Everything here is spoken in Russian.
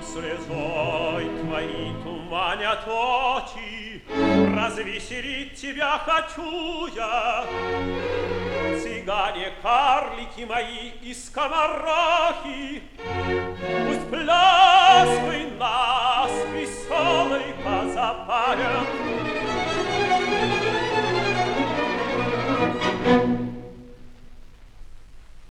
Слезой твои туманят очи, развеселить тебя хочу я. Цыгане, карлики мои и скоморохи, пусть пляской нас веселой позапалят.